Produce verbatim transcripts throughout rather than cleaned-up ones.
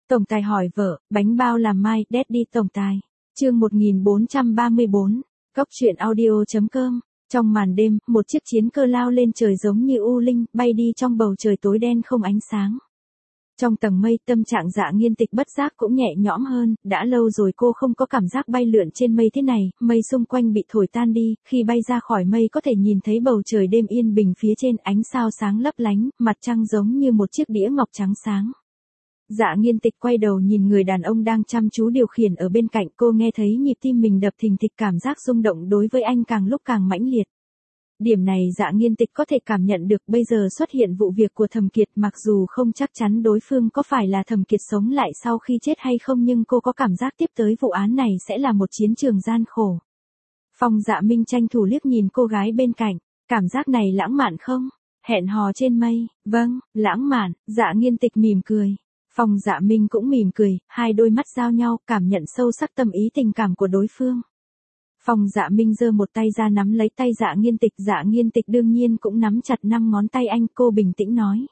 Tổng tài hỏi vợ, bánh bao làm mai, Daddy tổng tài. Chương một nghìn bốn trăm ba mươi bốn. Cốc truyện audio.com. Trong màn đêm, một chiếc chiến cơ lao lên trời giống như u linh, bay đi trong bầu trời tối đen không ánh sáng. Trong tầng mây, tâm trạng Dạ Nghiên Tịch bất giác cũng nhẹ nhõm hơn, đã lâu rồi cô không có cảm giác bay lượn trên mây thế này, mây xung quanh bị thổi tan đi, khi bay ra khỏi mây có thể nhìn thấy bầu trời đêm yên bình phía trên, ánh sao sáng lấp lánh, mặt trăng giống như một chiếc đĩa ngọc trắng sáng. Dạ Nghiên Tịch quay đầu nhìn người đàn ông đang chăm chú điều khiển ở bên cạnh, cô nghe thấy nhịp tim mình đập thình thịch, cảm giác rung động đối với anh càng lúc càng mãnh liệt. Điểm này Dạ Nghiên Tịch có thể cảm nhận được, bây giờ xuất hiện vụ việc của Thẩm Kiệt, mặc dù không chắc chắn đối phương có phải là Thẩm Kiệt sống lại sau khi chết hay không, nhưng cô có cảm giác tiếp tới vụ án này sẽ là một chiến trường gian khổ. Phong Dạ Minh tranh thủ liếc nhìn cô gái bên cạnh, cảm giác này lãng mạn không? Hẹn hò trên mây, vâng, lãng mạn. Dạ Nghiên Tịch mỉm cười. Phong Dạ Minh cũng mỉm cười, hai đôi mắt giao nhau, cảm nhận sâu sắc tâm ý tình cảm của đối phương. Phong Dạ Minh giơ một tay ra nắm lấy tay Dạ Nghiên Tịch, Dạ Nghiên Tịch đương nhiên cũng nắm chặt năm ngón tay anh, cô bình tĩnh nói.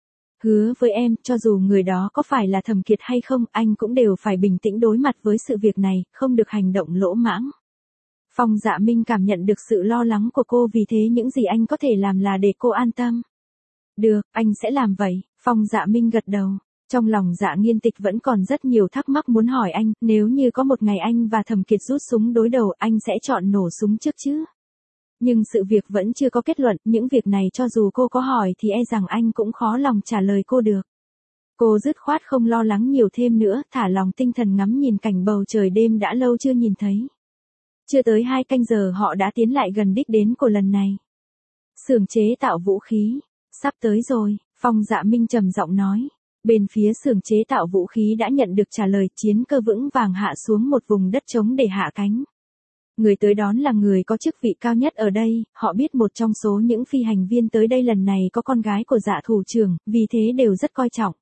Hứa với em, cho dù người đó có phải là Thẩm Kiệt hay không, anh cũng đều phải bình tĩnh đối mặt với sự việc này, không được hành động lỗ mãng. Phong Dạ Minh cảm nhận được sự lo lắng của cô, vì thế những gì anh có thể làm là để cô an tâm. Được, anh sẽ làm vậy. Phong Dạ Minh gật đầu. Trong lòng Dạ Nghiên Tịch vẫn còn rất nhiều thắc mắc muốn hỏi anh, nếu như có một ngày anh và Thẩm Kiệt rút súng đối đầu, anh sẽ chọn nổ súng trước chứ? Nhưng sự việc vẫn chưa có kết luận, những việc này cho dù cô có hỏi thì e rằng anh cũng khó lòng trả lời cô được. Cô dứt khoát không lo lắng nhiều thêm nữa, thả lòng tinh thần ngắm nhìn cảnh bầu trời đêm đã lâu chưa nhìn thấy. Chưa tới hai canh giờ họ đã tiến lại gần đích đến của lần này. Xưởng chế tạo vũ khí, sắp tới rồi, Phong Dạ Minh trầm giọng nói. Bên phía xưởng chế tạo vũ khí đã nhận được trả lời, chiến cơ vững vàng hạ xuống một vùng đất trống để hạ cánh. Người tới đón là người có chức vị cao nhất ở đây, họ biết một trong số những phi hành viên tới đây lần này có con gái của Dạ thủ trưởng, vì thế đều rất coi trọng.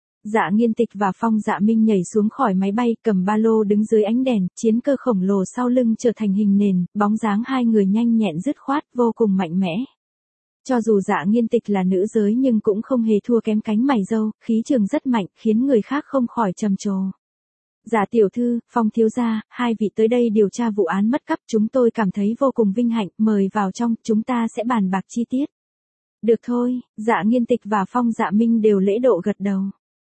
Dạ Nghiên Tịch và Phong Dạ Minh nhảy xuống khỏi máy bay, cầm ba lô đứng dưới ánh đèn, chiến cơ khổng lồ sau lưng trở thành hình nền, bóng dáng hai người nhanh nhẹn dứt khoát, vô cùng mạnh mẽ. Cho dù Dạ Nghiên Tịch là nữ giới nhưng cũng không hề thua kém cánh mày râu, khí trường rất mạnh, khiến người khác không khỏi trầm trồ. Dạ tiểu thư, Phong thiếu gia, hai vị tới đây điều tra vụ án mất cắp, chúng tôi cảm thấy vô cùng vinh hạnh, mời vào trong, chúng ta sẽ bàn bạc chi tiết. Được thôi, Dạ Nghiên Tịch và Phong Dạ Minh đều lễ độ gật đầu.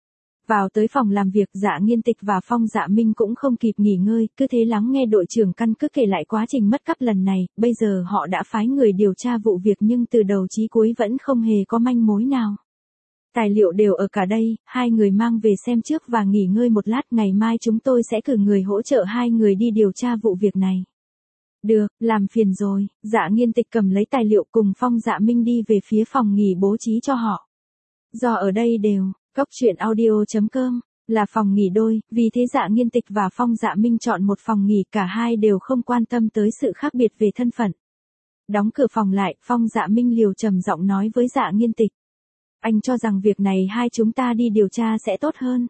Vào tới phòng làm việc, Dạ Nghiên Tịch và Phong Dạ Minh cũng không kịp nghỉ ngơi, cứ thế lắng nghe đội trưởng căn cứ kể lại quá trình mất cắp lần này, bây giờ họ đã phái người điều tra vụ việc nhưng từ đầu chí cuối vẫn không hề có manh mối nào. Tài liệu đều ở cả đây, hai người mang về xem trước và nghỉ ngơi một lát, ngày mai chúng tôi sẽ cử người hỗ trợ hai người đi điều tra vụ việc này. Được, làm phiền rồi. Dạ Nghiên Tịch cầm lấy tài liệu cùng Phong Dạ Minh đi về phía phòng nghỉ bố trí cho họ. Do ở đây đều Cốc truyện audio.com là phòng nghỉ đôi, vì thế Dạ Nghiên Tịch và Phong Dạ Minh chọn một phòng nghỉ, cả hai đều không quan tâm tới sự khác biệt về thân phận. Đóng cửa phòng lại, Phong Dạ Minh liều trầm giọng nói với Dạ Nghiên Tịch. Anh cho rằng việc này hai chúng ta đi điều tra sẽ tốt hơn.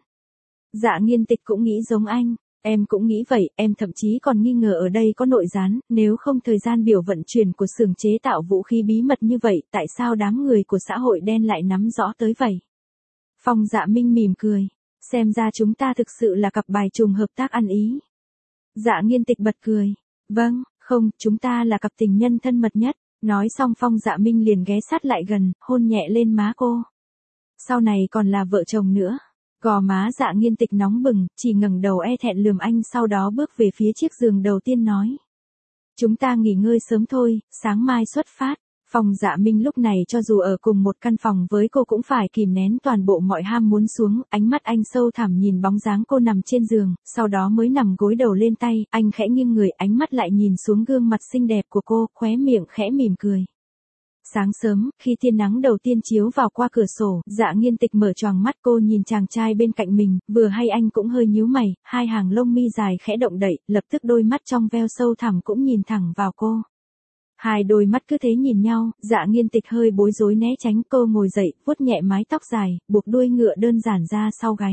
Dạ Nghiên Tịch cũng nghĩ giống anh, em cũng nghĩ vậy, em thậm chí còn nghi ngờ ở đây có nội gián, nếu không thời gian biểu vận chuyển của xưởng chế tạo vũ khí bí mật như vậy, tại sao đám người của xã hội đen lại nắm rõ tới vậy? Phong Dạ Minh mỉm cười, xem ra chúng ta thực sự là cặp bài trùng hợp tác ăn ý. Dạ Nghiên Tịch bật cười, vâng, không, chúng ta là cặp tình nhân thân mật nhất. Nói xong Phong Dạ Minh liền ghé sát lại gần, hôn nhẹ lên má cô. Sau này còn là vợ chồng nữa. Gò má Dạ Nghiên Tịch nóng bừng, chỉ ngẩng đầu e thẹn lườm anh, sau đó bước về phía chiếc giường đầu tiên nói. Chúng ta nghỉ ngơi sớm thôi, sáng mai xuất phát. Phong Dạ Minh lúc này cho dù ở cùng một căn phòng với cô cũng phải kìm nén toàn bộ mọi ham muốn xuống, ánh mắt anh sâu thẳm nhìn bóng dáng cô nằm trên giường, sau đó mới nằm gối đầu lên tay, anh khẽ nghiêng người, ánh mắt lại nhìn xuống gương mặt xinh đẹp của cô, khóe miệng khẽ mỉm cười. Sáng sớm, khi tia nắng đầu tiên chiếu vào qua cửa sổ, Dạ Nghiên Tịch mở choàng mắt, cô nhìn chàng trai bên cạnh mình, vừa hay anh cũng hơi nhíu mày, hai hàng lông mi dài khẽ động đậy, lập tức đôi mắt trong veo sâu thẳm cũng nhìn thẳng vào cô. Hai đôi mắt cứ thế nhìn nhau, Dạ Nghiên Tịch hơi bối rối né tránh, cô ngồi dậy, vuốt nhẹ mái tóc dài, buộc đuôi ngựa đơn giản ra sau gáy.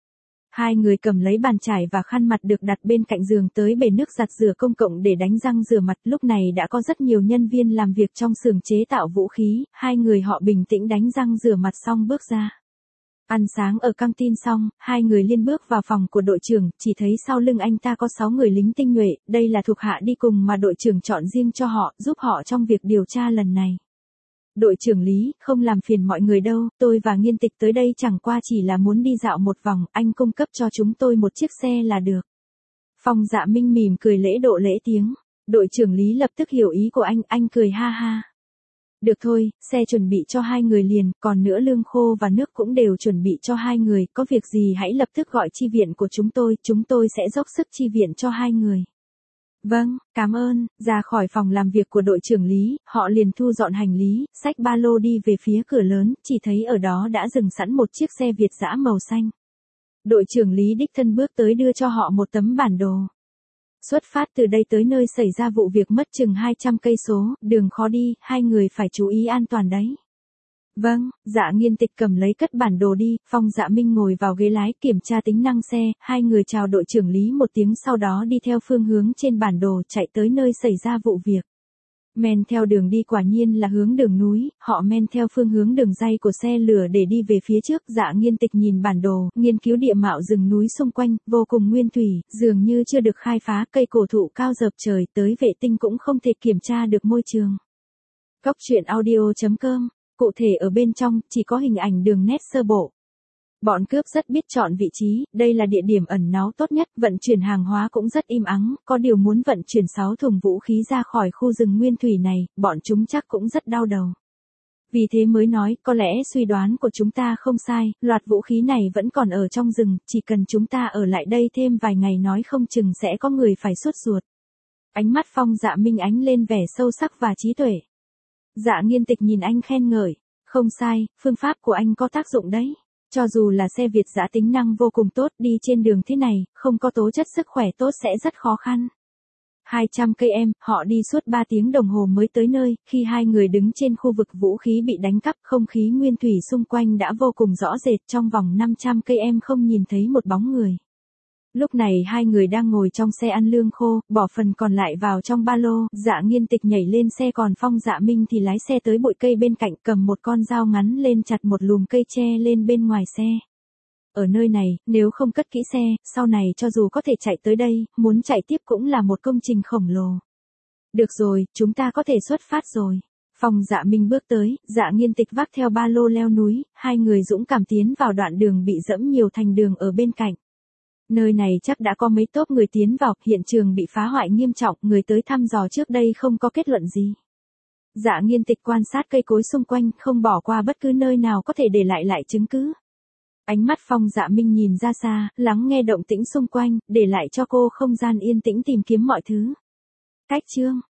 Hai người cầm lấy bàn chải và khăn mặt được đặt bên cạnh giường tới bể nước giặt rửa công cộng để đánh răng rửa mặt, lúc này đã có rất nhiều nhân viên làm việc trong xưởng chế tạo vũ khí, hai người họ bình tĩnh đánh răng rửa mặt xong bước ra. Ăn sáng ở căng tin xong, hai người liên bước vào phòng của đội trưởng, chỉ thấy sau lưng anh ta có sáu người lính tinh nhuệ, đây là thuộc hạ đi cùng mà đội trưởng chọn riêng cho họ, giúp họ trong việc điều tra lần này. Đội trưởng Lý, không làm phiền mọi người đâu, tôi và Nghiên Tịch tới đây chẳng qua chỉ là muốn đi dạo một vòng, anh cung cấp cho chúng tôi một chiếc xe là được. Phong Dạ Minh mỉm cười lễ độ lễ tiếng, đội trưởng Lý lập tức hiểu ý của anh, anh cười ha ha. Được thôi, xe chuẩn bị cho hai người liền, còn nữa lương khô và nước cũng đều chuẩn bị cho hai người, có việc gì hãy lập tức gọi chi viện của chúng tôi, chúng tôi sẽ dốc sức chi viện cho hai người. Vâng, cảm ơn, ra khỏi phòng làm việc của đội trưởng Lý, họ liền thu dọn hành lý, xách ba lô đi về phía cửa lớn, chỉ thấy ở đó đã dừng sẵn một chiếc xe Việt dã màu xanh. Đội trưởng Lý đích thân bước tới đưa cho họ một tấm bản đồ. Xuất phát từ đây tới nơi xảy ra vụ việc mất chừng hai trăm cây số, đường khó đi, hai người phải chú ý an toàn đấy. Vâng, Dạ Nghiên Tịch cầm lấy cất bản đồ đi, Phong Dạ Minh ngồi vào ghế lái kiểm tra tính năng xe, hai người chào đội trưởng Lý một tiếng sau đó đi theo phương hướng trên bản đồ chạy tới nơi xảy ra vụ việc. Men theo đường đi quả nhiên là hướng đường núi, họ men theo phương hướng đường ray của xe lửa để đi về phía trước. Dạ Nghiên Tịch nhìn bản đồ, nghiên cứu địa mạo rừng núi xung quanh, vô cùng nguyên thủy, dường như chưa được khai phá, cây cổ thụ cao dợp trời, tới vệ tinh cũng không thể kiểm tra được môi trường. Cóc truyện audio chấm com, cụ thể ở bên trong, chỉ có hình ảnh đường nét sơ bộ. Bọn cướp rất biết chọn vị trí, đây là địa điểm ẩn náu tốt nhất, vận chuyển hàng hóa cũng rất im ắng, có điều muốn vận chuyển sáu thùng vũ khí ra khỏi khu rừng nguyên thủy này, bọn chúng chắc cũng rất đau đầu. Vì thế mới nói, có lẽ suy đoán của chúng ta không sai, loạt vũ khí này vẫn còn ở trong rừng, chỉ cần chúng ta ở lại đây thêm vài ngày nói không chừng sẽ có người phải sốt ruột. Ánh mắt Phong Dạ Minh ánh lên vẻ sâu sắc và trí tuệ. Dạ Nghiên Tịch nhìn anh khen ngợi, không sai, phương pháp của anh có tác dụng đấy. Cho dù là xe Việt dã tính năng vô cùng tốt, đi trên đường thế này, không có tố chất sức khỏe tốt sẽ rất khó khăn. hai trăm cây em, họ đi suốt ba tiếng đồng hồ mới tới nơi, khi hai người đứng trên khu vực vũ khí bị đánh cắp, không khí nguyên thủy xung quanh đã vô cùng rõ rệt, trong vòng năm trăm cây em không nhìn thấy một bóng người. Lúc này hai người đang ngồi trong xe ăn lương khô, bỏ phần còn lại vào trong ba lô, Dạ Nghiên Tịch nhảy lên xe còn Phong Dạ Minh thì lái xe tới bụi cây bên cạnh cầm một con dao ngắn lên chặt một lùm cây tre lên bên ngoài xe. Ở nơi này, nếu không cất kỹ xe, sau này cho dù có thể chạy tới đây, muốn chạy tiếp cũng là một công trình khổng lồ. Được rồi, chúng ta có thể xuất phát rồi. Phong Dạ Minh bước tới, Dạ Nghiên Tịch vác theo ba lô leo núi, hai người dũng cảm tiến vào đoạn đường bị dẫm nhiều thành đường ở bên cạnh. Nơi này chắc đã có mấy tốp người tiến vào, hiện trường bị phá hoại nghiêm trọng, người tới thăm dò trước đây không có kết luận gì. Dạ Nghiên Tịch quan sát cây cối xung quanh, không bỏ qua bất cứ nơi nào có thể để lại lại chứng cứ. Ánh mắt Phong Dạ Minh nhìn ra xa, lắng nghe động tĩnh xung quanh, để lại cho cô không gian yên tĩnh tìm kiếm mọi thứ. Cách chương